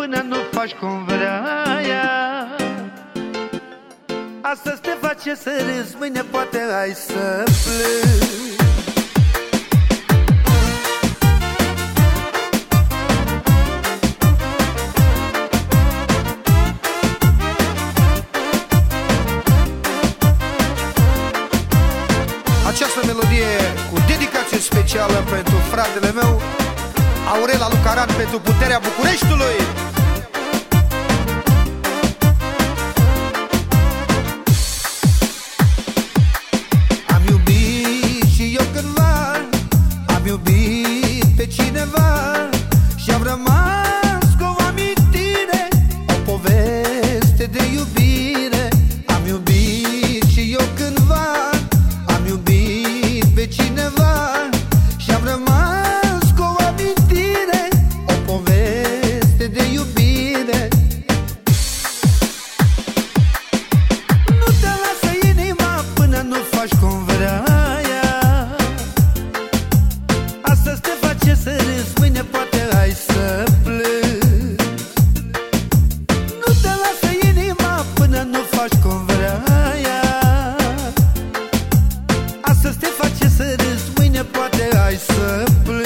până nu faci cum vrea ea. Astăzi te face să râzi, mâine poate ai să plângi. Această melodie cu dedicație specială pentru fratele meu Aurel Alucaran, pentru Puterea Bucureștiului. Am iubit și eu cândva, am iubit pe cineva și am rămas cu o amintire, o poveste de iubire. Am iubit și eu cândva, am iubit pe cineva și am rămas cu o amintire, o poveste de iubire. Nu te lasă inima până nu faci cum vrea ea. Astăzi te face să râzi, mâine poate ai să plângi. Nu te lasă inima până nu faci cum vrea ea. Astăzi te face să râzi, mâine poate ai să plângi.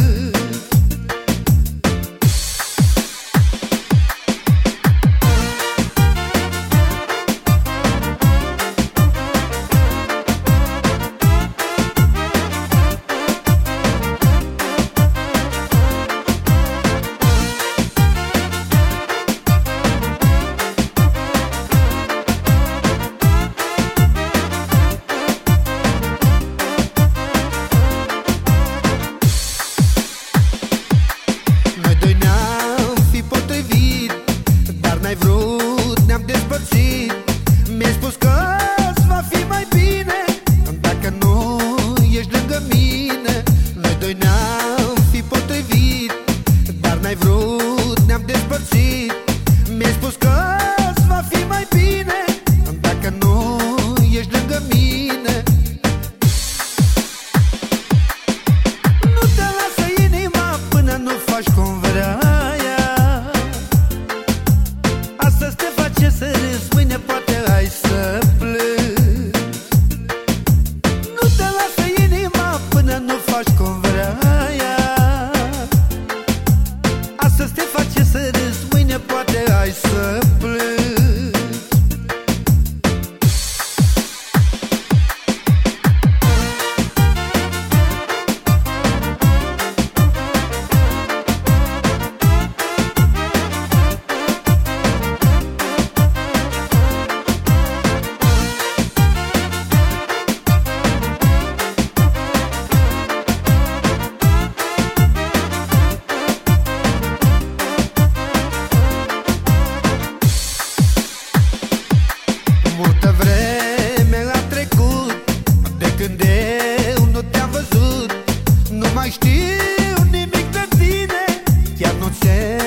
Noi doi ne-am fi potrivit, dar n-ai vrut, ne-am despărțit. Mi-ai spus că-ți va fi mai bine dacă nu ești lângă mine. Noi doi ne-am fi potrivit, dar n-ai vrut, ne-am despărțit. Mi-ai spus că-ți va fi mai bine dacă nu ești lângă mine. Nu te lasă inima până nu faci cum vrea ea. Astăzi te face să râzi, mâine poate ai să plângi. Nu te lasă inima până nu faci cum vrea ea. Astăzi te face să râzi, mâine poate ai să plângi. Multă vreme a trecut de când eu nu te-am văzut. Nu mai știu nimic de tine, chiar nu ți